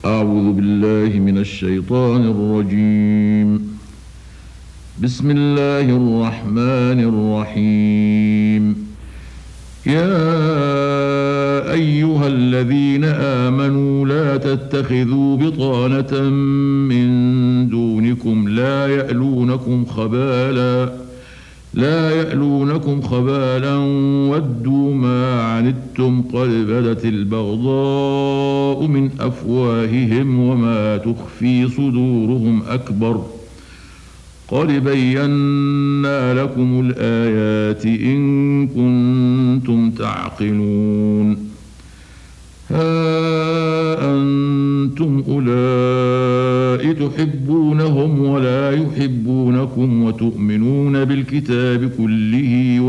أعوذ بالله من الشيطان الرجيم. بسم الله الرحمن الرحيم. يا أيها الذين آمنوا لا تتخذوا بطانة من دونكم لا يألونكم خبالا ودوا ما عنتم قد بدت البغضاء من أفواههم وما تخفي صدورهم أكبر قد بينا لكم الآيات إن كنتم تعقلون. ها أنتم أولئك تحبونهم ولا يحبونكم وتؤمنون بالكتاب كله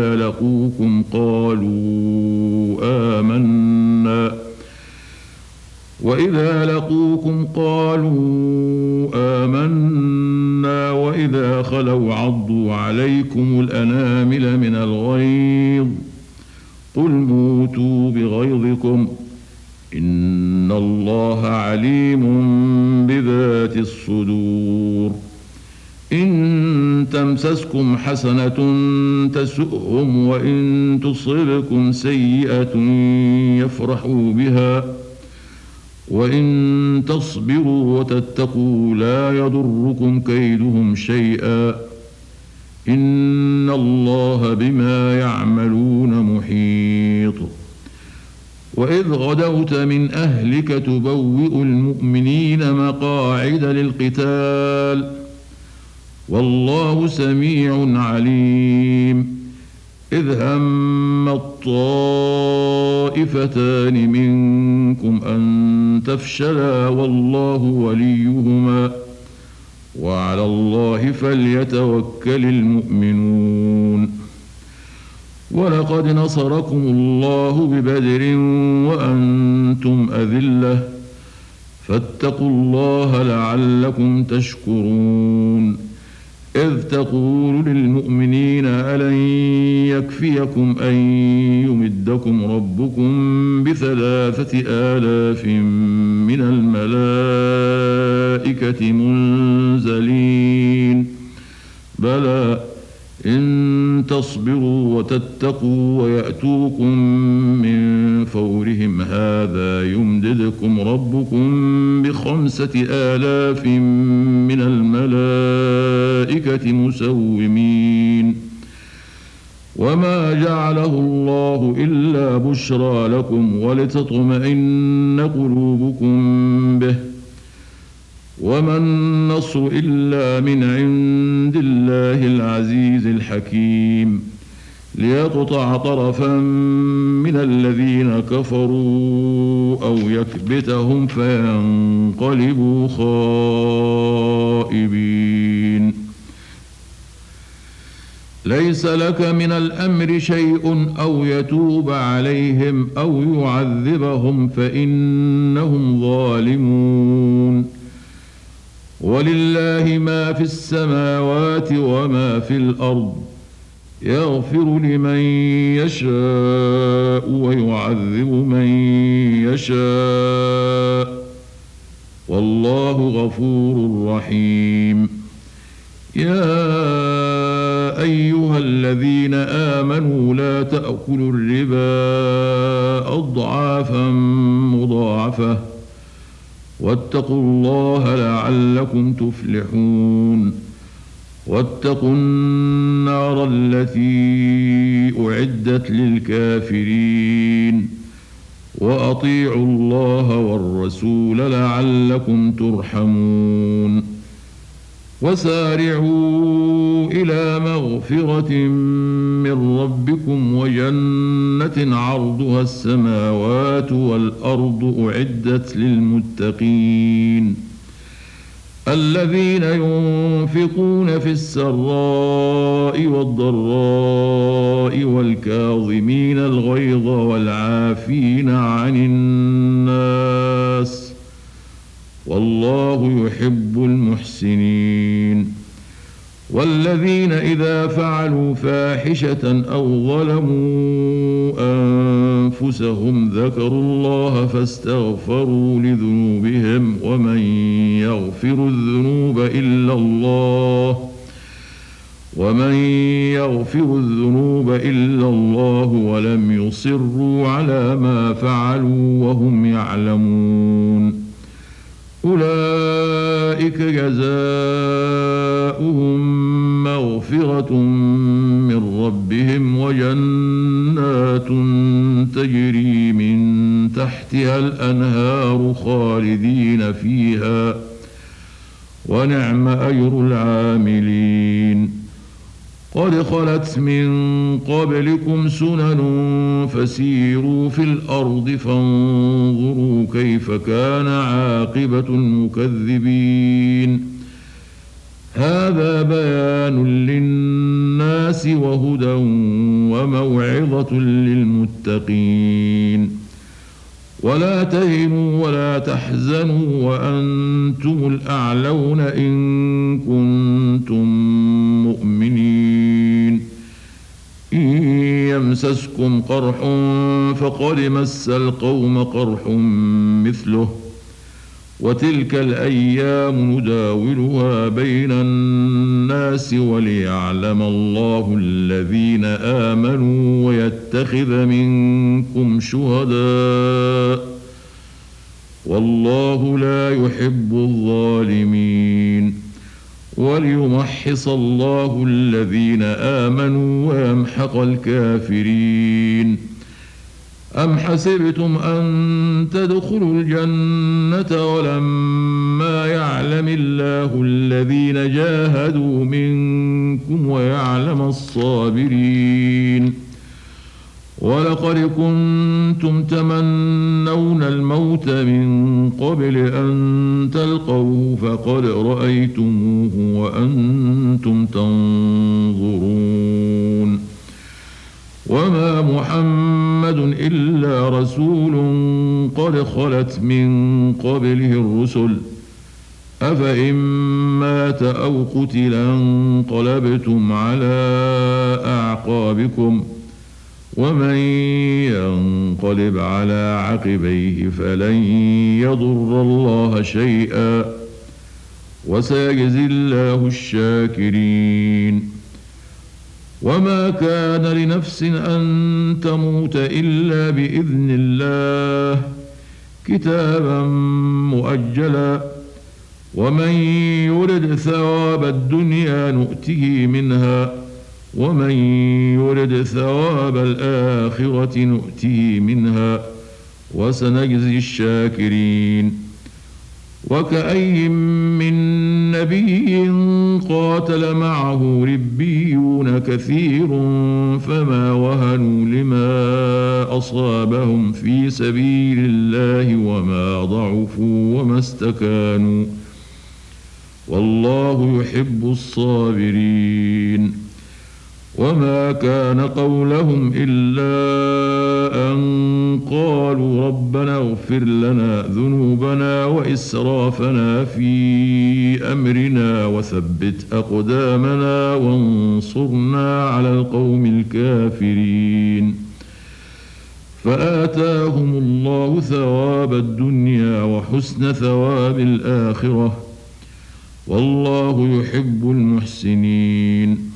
وإذا لقوكم قالوا آمنا وإذا خلوا عضوا عليكم الأنامل من الغيظ قل موتوا بغيظكم إن الله عليم بذات الصدور. إن تمسسكم حسنة تسؤهم وإن تصبكم سيئة يفرحوا بها وإن تصبروا وتتقوا لا يضركم كيدهم شيئا إن الله بما يعملون محيط. وإذ غدوت من أهلك تبوئ المؤمنين مقاعد للقتال والله سميع عليم. إذ هم الطائفتان منكم أن تفشلا والله وليهما وعلى الله فليتوكل المؤمنون. ولقد نصركم الله ببدر وأنتم أذلة فاتقوا الله لعلكم تشكرون. إذ تقول للمؤمنين ألن يكفيكم أن يمدكم ربكم ب3,000 من الملائكة منزلين بلى إن تصبروا وتتقوا ويأتوكم من فورهم هذا يمددكم ربكم ب5,000 من الملائكة مسومين. وما جعله الله إلا بشرى لكم ولتطمئن قلوبكم به وما النصر إلا من عند الله العزيز الحكيم ليقطع طرفا من الذين كفروا أو يكبتهم فينقلبوا خائبين. ليس لك من الأمر شيء أو يتوب عليهم أو يعذبهم فإنهم ظالمون. ولله ما في السماوات وما في الأرض يغفر لمن يشاء ويعذب من يشاء والله غفور رحيم. يا أيها الذين آمنوا لا تأكلوا الربا أضعافا مضاعفة واتقوا الله لعلكم تفلحون. واتقوا النار التي أعدت للكافرين وأطيعوا الله والرسول لعلكم ترحمون. وسارعوا إلى مغفرة من ربكم وجنة عرضها السماوات والأرض أعدت للمتقين الذين ينفقون في السراء والضراء والكاظمين الغيظ والعافين عن الناس والله يحب المحسنين. والذين إذا فعلوا فاحشة أو ظلموا أنفسهم ذكروا الله فاستغفروا لذنوبهم ومن يغفر الذنوب إلا الله ولم يصروا على ما فعلوا وهم يعلمون أولئك جزاؤهم مغفرة من ربهم وجنات تجري من تحتها الأنهار خالدين فيها ونعم أجر العاملين قد خلت من قبلكم سنن فسيروا في الأرض فانظروا كيف كان عاقبة المكذبين هذا بيان للناس وهدى وموعظة للمتقين ولا تهنوا ولا تحزنوا وأنتم الأعلون إن كنتم مؤمنين إن يمسسكم قرح فقد مس القوم قرح مثله وتلك الأيام نداولها بين الناس وليعلم الله الذين آمنوا ويتخذ منكم شهداء والله لا يحب الظالمين وليمحص الله الذين آمنوا ويمحق الكافرين أم حسبتم أن تدخلوا الجنة ولما يعلم الله الذين جاهدوا منكم ويعلم الصابرين ولقد كنتم تمنون الموت من قبل أن تلقوه فقد رأيتموه وأنتم تنظرون وما محمد إلا رسول قد خلت من قبله الرسل أفإن مات أو قتل انقلبتم على أعقابكم ومن ينقلب على عقبيه فلن يضر الله شيئا وسيجزي الله الشاكرين وما كان لنفس أن تموت إلا بإذن الله كتابا مؤجلا ومن يرد ثواب الدنيا نؤته منها ومن يرد ثواب الآخرة نؤته منها وسنجزي الشاكرين وكأي من نبي قاتل معه ربيون كثير فما وهنوا لما أصابهم في سبيل الله وما ضعفوا وما استكانوا والله يحب الصابرين وما كان قولهم إلا أن قالوا ربنا اغفر لنا ذنوبنا وإسرافنا في أمرنا وثبت أقدامنا وانصرنا على القوم الكافرين فآتاهم الله ثواب الدنيا وحسن ثواب الآخرة والله يحب المحسنين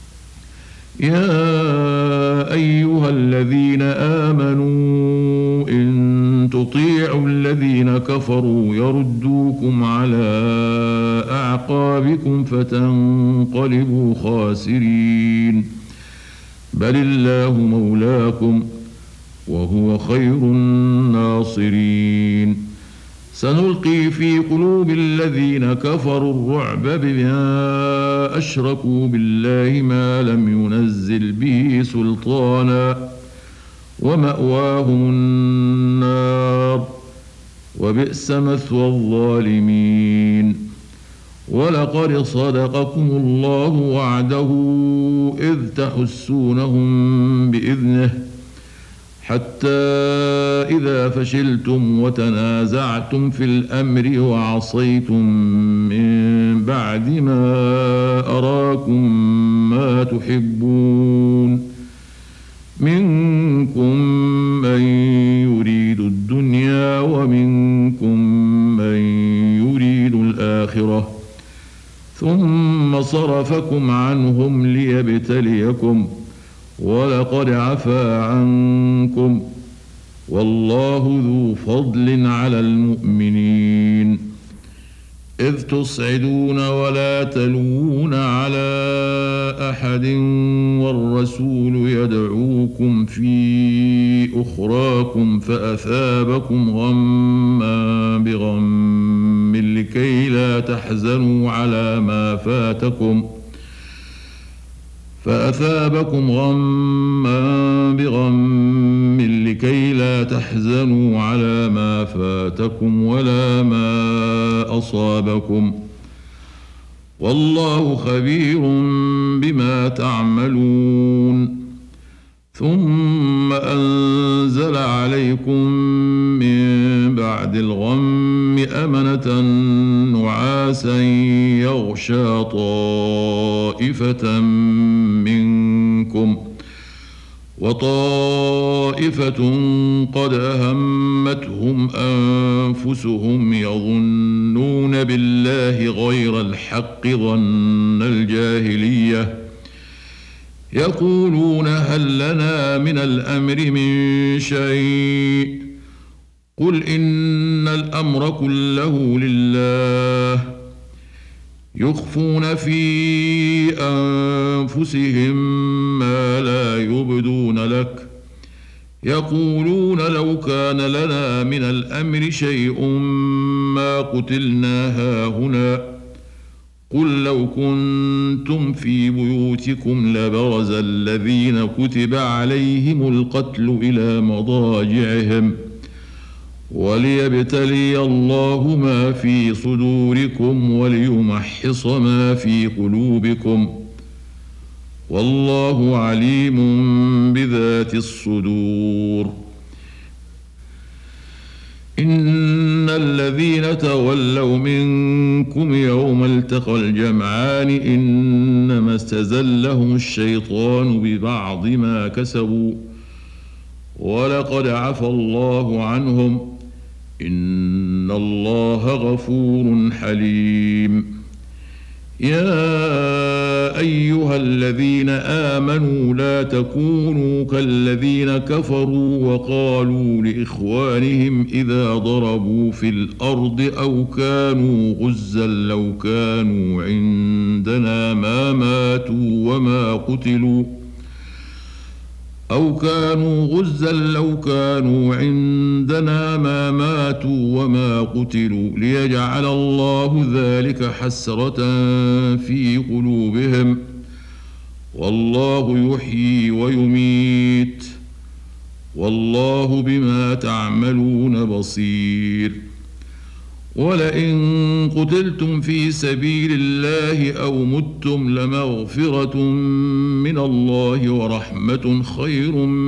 يا أيها الذين آمنوا إن تطيعوا الذين كفروا يردوكم على أعقابكم فتنقلبوا خاسرين بل الله مولاكم وهو خير الناصرين سنلقي في قلوب الذين كفروا الرعب بما أشركوا بالله ما لم ينزل به سلطانا ومأواهم النار وبئس مثوى الظالمين ولقد صدقكم الله وعده إذ تحسونهم بإذنه حتى إذا فشلتم وتنازعتم في الأمر وعصيتم من بعد ما أراكم ما تحبون منكم من يريد الدنيا ومنكم من يريد الآخرة ثم صرفكم عنهم ليبتليكم ولقد عفا عنكم والله ذو فضل على المؤمنين إذ تصعدون ولا تلوون على أحد والرسول يدعوكم في أخراكم فأثابكم غما بغم لكي لا تحزنوا على ما فاتكم فأثابكم غما بغم لكي لا تحزنوا على ما فاتكم ولا ما أصابكم والله خبير بما تعملون ثم أنزل عليكم من بعد الغم أمنة نعاسا يغشى طائفة منكم وطائفة قد أهمتهم أنفسهم يظنون بالله غير الحق ظن الجاهلية يقولون هل لنا من الأمر من شيء قل إن الأمر كله لله يخفون في أنفسهم ما لا يبدون لك يقولون لو كان لنا من الأمر شيء ما قتلنا هاهنا قل لو كنتم في بيوتكم لبرز الذين كتب عليهم القتل إلى مضاجعهم وليبتلي الله ما في صدوركم وليمحص ما في قلوبكم والله عليم بذات الصدور إن الذين تولوا منكم يوم التقى الجمعان إنما استزلهم الشيطان ببعض ما كسبوا ولقد عفى الله عنهم إن الله غفور حليم يا أيها الذين آمنوا لا تكونوا كالذين كفروا وقالوا لإخوانهم إذا ضربوا في الأرض أو كانوا غزا لو كانوا عندنا ما ماتوا وما قتلوا أو كانوا غزا لو كانوا عندنا ما ماتوا وما قتلوا ليجعل الله ذلك حسرة في قلوبهم والله يحيي ويميت والله بما تعملون بصير ولئن قتلتم في سبيل الله أو متم لمغفرة من الله ورحمة خير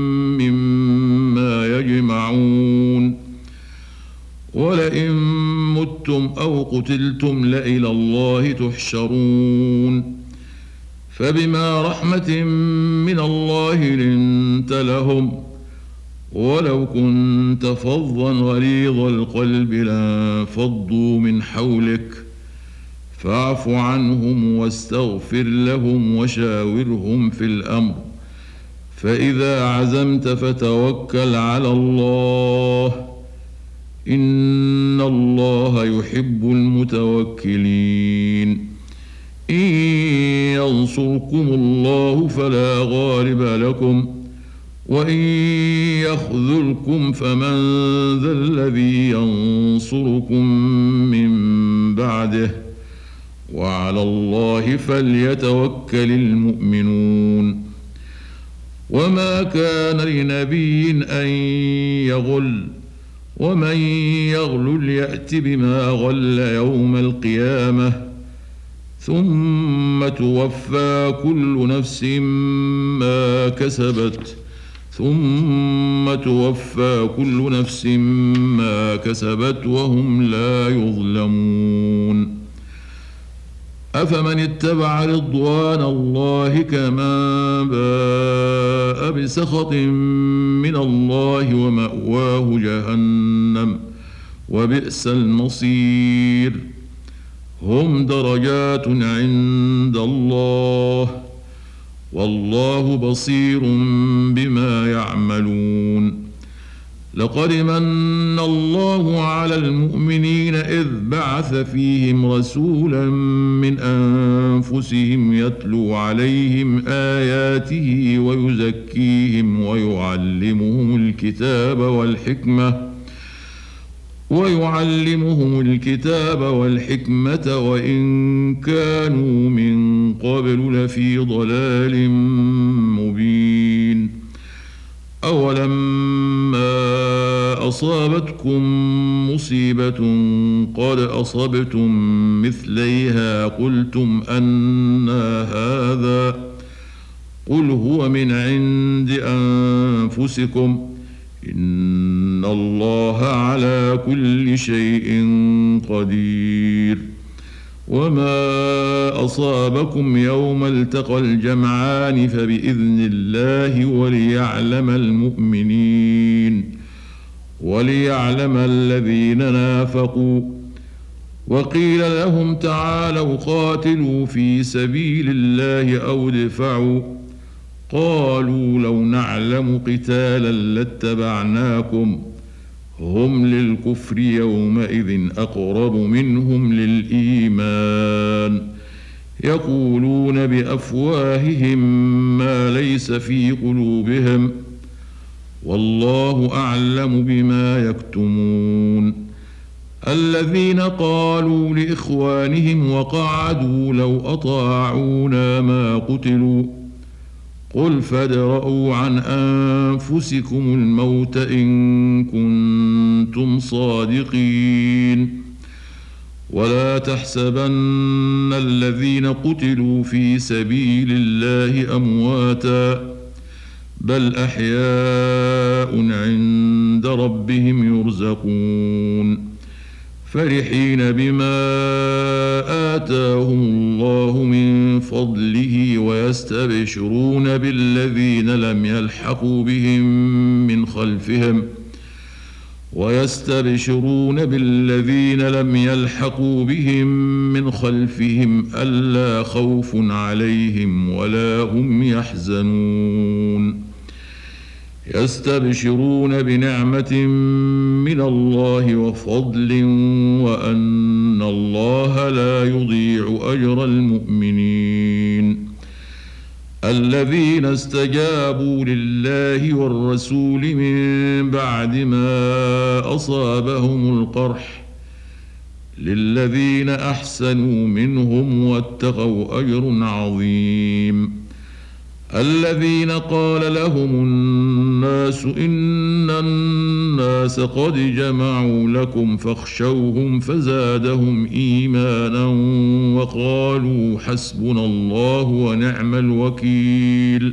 مما يجمعون ولئن متم أو قتلتم لإلى الله تحشرون فبما رحمة من الله لنت لهم ولو كنت فظا غليظ القلب لانفضوا من حولك فاعف عنهم واستغفر لهم وشاورهم في الأمر فإذا عزمت فتوكل على الله إن الله يحب المتوكلين إن ينصركم الله فلا غالب لكم وإن يخذلكم فمن ذا الذي ينصركم من بعده وعلى الله فليتوكل المؤمنون وما كان لنبي أن يغل ومن يغل يأت بما غل يوم القيامة ثم توفى كل نفس ما كسبت وهم لا يظلمون أفمن اتبع رضوان الله كمن باء بسخط من الله ومأواه جهنم وبئس المصير هم درجات عند الله والله بصير بما يعملون لقد من الله على المؤمنين إذ بعث فيهم رسولا من أنفسهم يتلو عليهم آياته ويزكيهم ويعلمهم الكتاب والحكمة وإن كانوا من قبل لفي ضلال مبين أولما أصابتكم مصيبة قد أصبتم مثليها قلتم أنى هذا قل هو من عند أنفسكم إن الله على كل شيء قدير وما أصابكم يوم التقى الجمعان فبإذن الله وليعلم الذين نافقوا وقيل لهم تعالوا قاتلوا في سبيل الله أو ادفعوا قالوا لو نعلم قتالا لاتبعناكم هم للكفر يومئذ أقرب منهم للإيمان يقولون بأفواههم ما ليس في قلوبهم والله أعلم بما يكتمون الذين قالوا لإخوانهم وقعدوا لو أطاعونا ما قتلوا قل فادرءوا عن أنفسكم الموت إن كنتم صادقين ولا تحسبن الذين قتلوا في سبيل الله أمواتا بل أحياء عند ربهم يرزقون فرحين بما آتاهم الله من فضله ويستبشرون بالذين لم يلحقوا بهم من خلفهم ألا خوف عليهم ولا هم يحزنون يستبشرون بنعمة من الله وفضل وأن الله لا يضيع أجر المؤمنين الذين استجابوا لله والرسول من بعد ما أصابهم القرح للذين أحسنوا منهم واتقوا أجر عظيم الذين قال لهم الناس إن الناس قد جمعوا لكم فاخشوهم فزادهم إيمانا وقالوا حسبنا الله ونعم الوكيل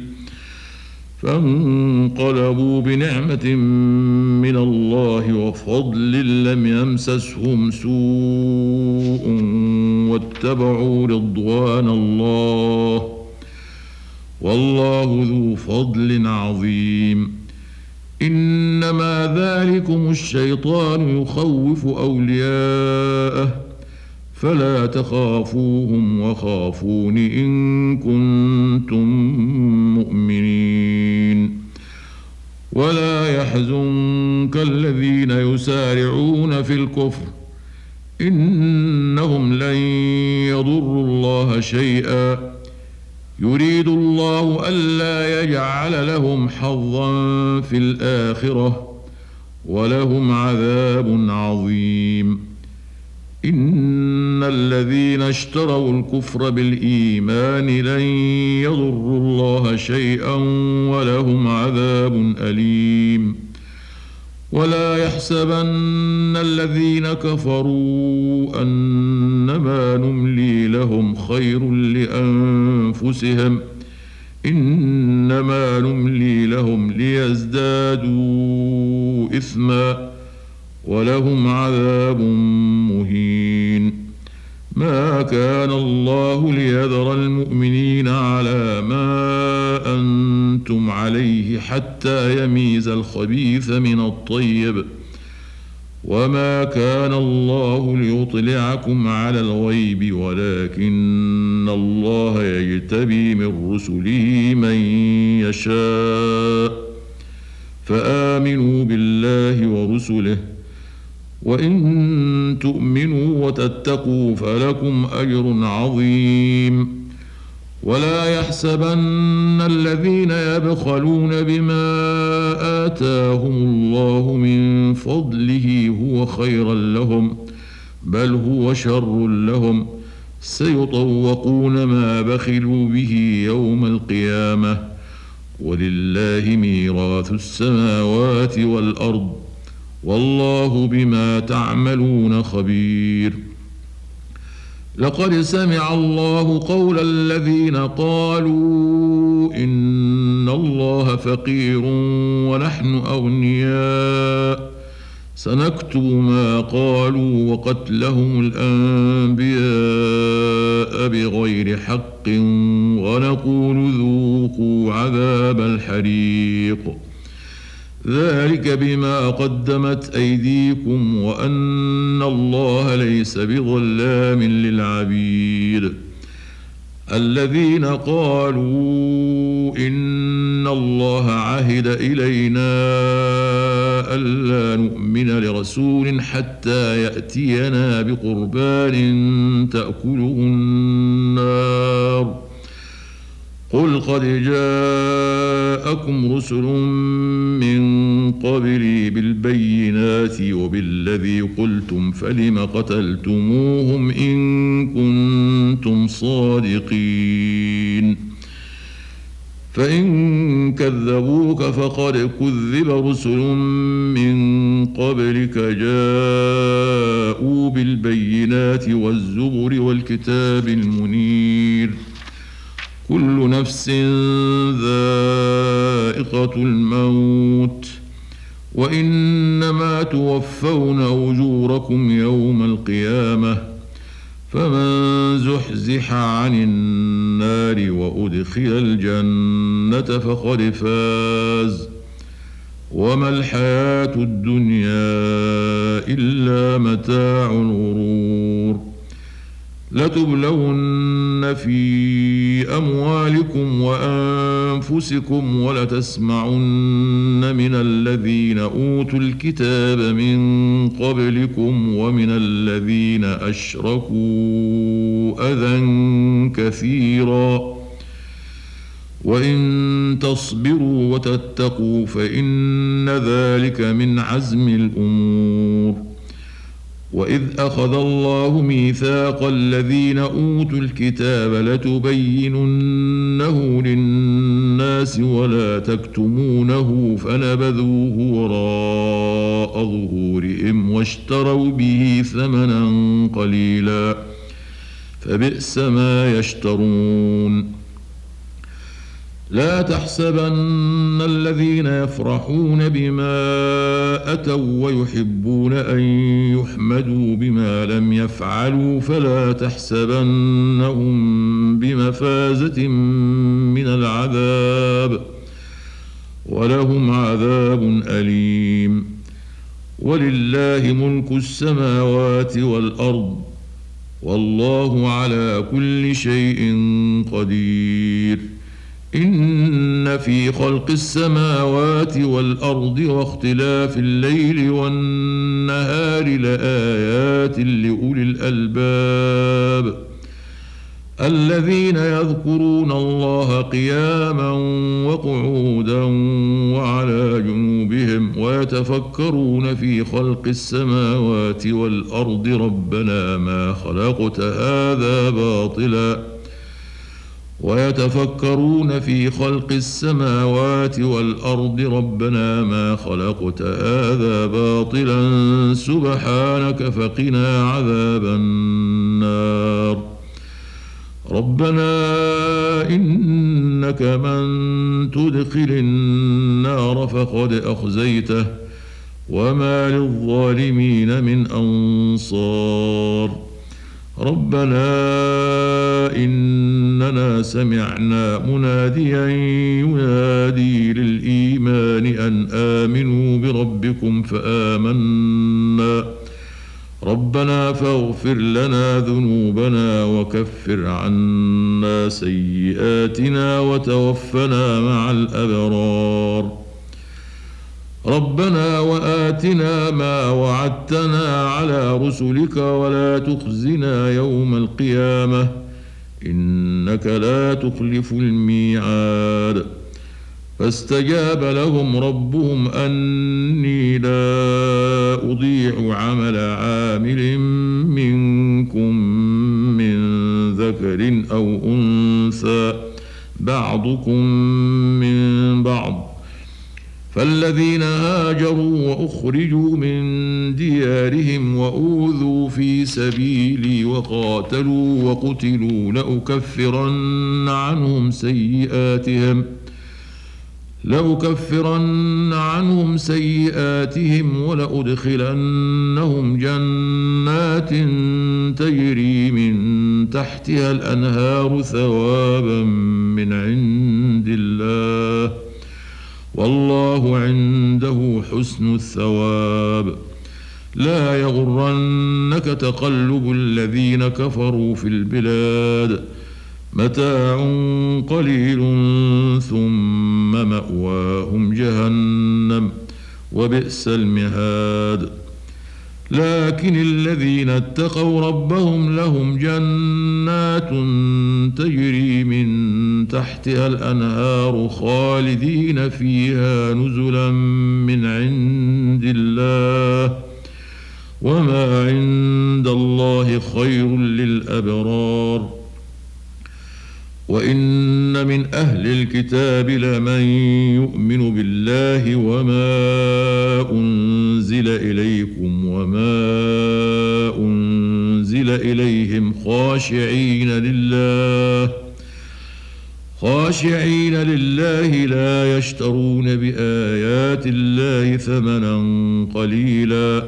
فانقلبوا بنعمة من الله وفضل لم يمسسهم سوء واتبعوا رضوان الله والله ذو فضل عظيم إنما ذلكم الشيطان يخوف أولياءه فلا تخافوهم وخافون إن كنتم مؤمنين ولا يحزنك الذين يسارعون في الكفر إنهم لن يضروا الله شيئا يريد الله ألا يجعل لهم حظا في الآخرة ولهم عذاب عظيم إن الذين اشتروا الكفر بالإيمان لن يضروا الله شيئا ولهم عذاب أليم ولا يحسبن الذين كفروا أنما نملي لهم خير لأنفسهم إنما نملي لهم ليزدادوا إثما ولهم عذاب مهين ما كان الله ليذر المؤمنين على ما أنتم عليه حتى يميز الخبيث من الطيب، وما كان الله ليطلعكم على الغيب ولكن الله يجتبي من رسله من يشاء، فآمنوا بالله ورسله، وإن تؤمنوا وتتقوا فلكم أجر عظيم. ولا يحسبن الذين يبخلون بما آتاهم الله من فضله هو خيرا لهم، بل هو شر لهم، سيطوقون ما بخلوا به يوم القيامة، ولله ميراث السماوات والأرض، والله بما تعملون خبير. لقد سمع الله قول الذين قالوا إن الله فقير ونحن أغنياء، سنكتب ما قالوا وقتلهم الأنبياء بغير حق، ونقول ذوقوا عذاب الحريق، ذلك بما قدمت أيديكم وأن الله ليس بظلام للعبيد. الذين قالوا إن الله عهد إلينا ألا نؤمن لرسول حتى يأتينا بقربان تأكله النار، قل قد جاءكم رسل من قبلي بالبينات وبالذي قلتم فلم قتلتموهم إن كنتم صادقين، فإن كذبوك فقد كذب رسل من قبلك جاءوا بالبينات والزبر والكتاب المنير، كل نفس ذائقة الموت، وإنما توفون أجوركم يوم القيامة، فمن زحزح عن النار وأدخل الجنة فقد فاز، وما الحياة الدنيا إلا متاع الغرور. لتبلون في أموالكم وأنفسكم ولتسمعن من الذين أوتوا الكتاب من قبلكم ومن الذين أشركوا أذى كثيرا، وإن تصبروا وتتقوا فإن ذلك من عزم الأمور. وإذ أخذ الله ميثاق الذين أوتوا الكتاب لتبيننه للناس ولا تكتمونه فنبذوه وراء ظهورهم واشتروا به ثمنا قليلا، فبئس ما يشترون. لا تحسبن الذين يفرحون بما أتوا ويحبون أن يحمدوا بما لم يفعلوا فلا تحسبنهم بمفازة من العذاب، ولهم عذاب أليم. ولله ملك السماوات والأرض، والله على كل شيء قدير. إن في خلق السماوات والأرض واختلاف الليل والنهار لآيات لأولي الألباب، الذين يذكرون الله قياما وقعودا وعلى جنوبهم ويتفكرون في خلق السماوات والأرض ربنا ما خلقت هذا باطلا ويتفكرون في خلق السماوات والأرض ربنا ما خلقت هذا باطلا سبحانك فقنا عذاب النار. ربنا إنك من تدخل النار فقد أخزيته وما للظالمين من أنصار. ربنا إننا سمعنا مناديا ينادي للإيمان أن آمنوا بربكم فآمنا ربنا فاغفر لنا ذنوبنا وكفر عنا سيئاتنا وتوفنا مع الأبرار ربنا وآتنا ما وعدتنا على رسلك ولا تخزنا يوم القيامة إنك لا تخلف الميعاد فاستجاب لهم ربهم أني لا أضيع عمل عامل منكم من ذكر أو أنثى بعضكم من بعض فالذين هاجروا وأخرجوا من ديارهم وأوذوا في سبيلي وقاتلوا وقتلوا لأكفرن عنهم سيئاتهم ولأدخلنهم جنات تجري من تحتها الأنهار ثوابا من عند الله والله عنده حسن الثواب لا يغرنك تقلب الذين كفروا في البلاد متاع قليل ثم مأواهم جهنم وبئس المهاد لكن الذين اتقوا ربهم لهم جنات تجري من تحتها الأنهار خالدين فيها نزلا من عند الله وما عند الله خير للأبرار وإن من أهل الكتاب لمن يؤمن بالله وما أنزل إليكم وما أنزل إليهم خاشعين لله لا يشترون بآيات الله ثمنا قليلا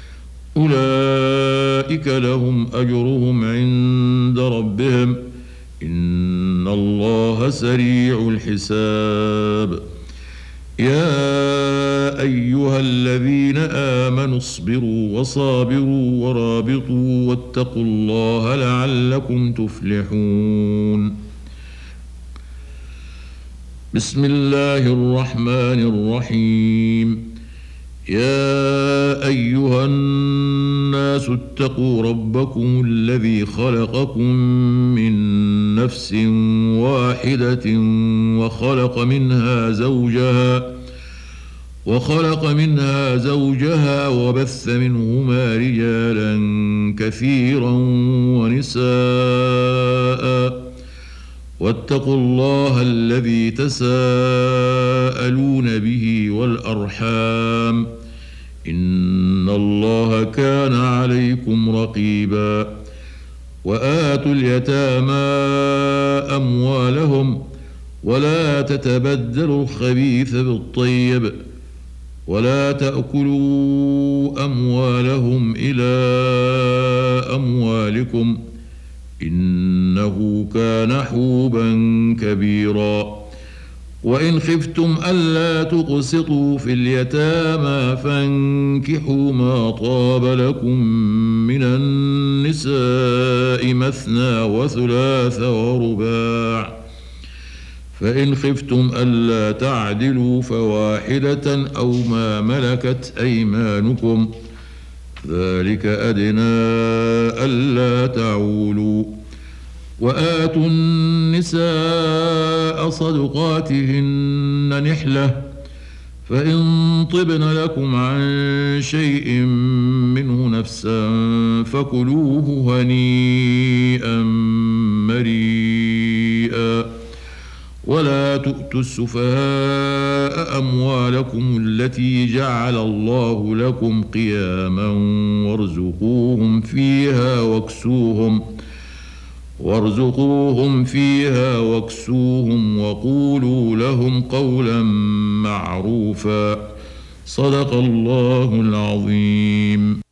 أولئك لهم أجرهم عند ربهم إن الله سريع الحساب يا أيها الذين آمنوا اصبروا وصابروا ورابطوا واتقوا الله لعلكم تفلحون بسم الله الرحمن الرحيم يا أيها الناس اتقوا ربكم الذي خلقكم من نفس واحدة وخلق منها زوجها وبث منهما رجالا كثيرا ونساء واتقوا الله الذي تساءلون به والأرحام إن الله كان عليكم رقيبا وآتوا اليتامى أموالهم ولا تتبدلوا الخبيث بالطيب ولا تأكلوا أموالهم إلى أموالكم إنه كان حوبا كبيرا وإن خفتم ألا تقسطوا في اليتامى فانكحوا ما طاب لكم من النساء مثنى وثلاث ورباع فإن خفتم ألا تعدلوا فواحدة أو ما ملكت أيمانكم ذلك أدنى ألا تعولوا وآتوا النساء صدقاتهن نحلة فإن طبن لكم عن شيء منه نفسا فكلوه هنيئا مريئا ولا تؤتوا السفهاء أموالكم التي جعل الله لكم قياما وارزقوهم فيها واكسوهم وقولوا لهم قولا معروفا صدق الله العظيم.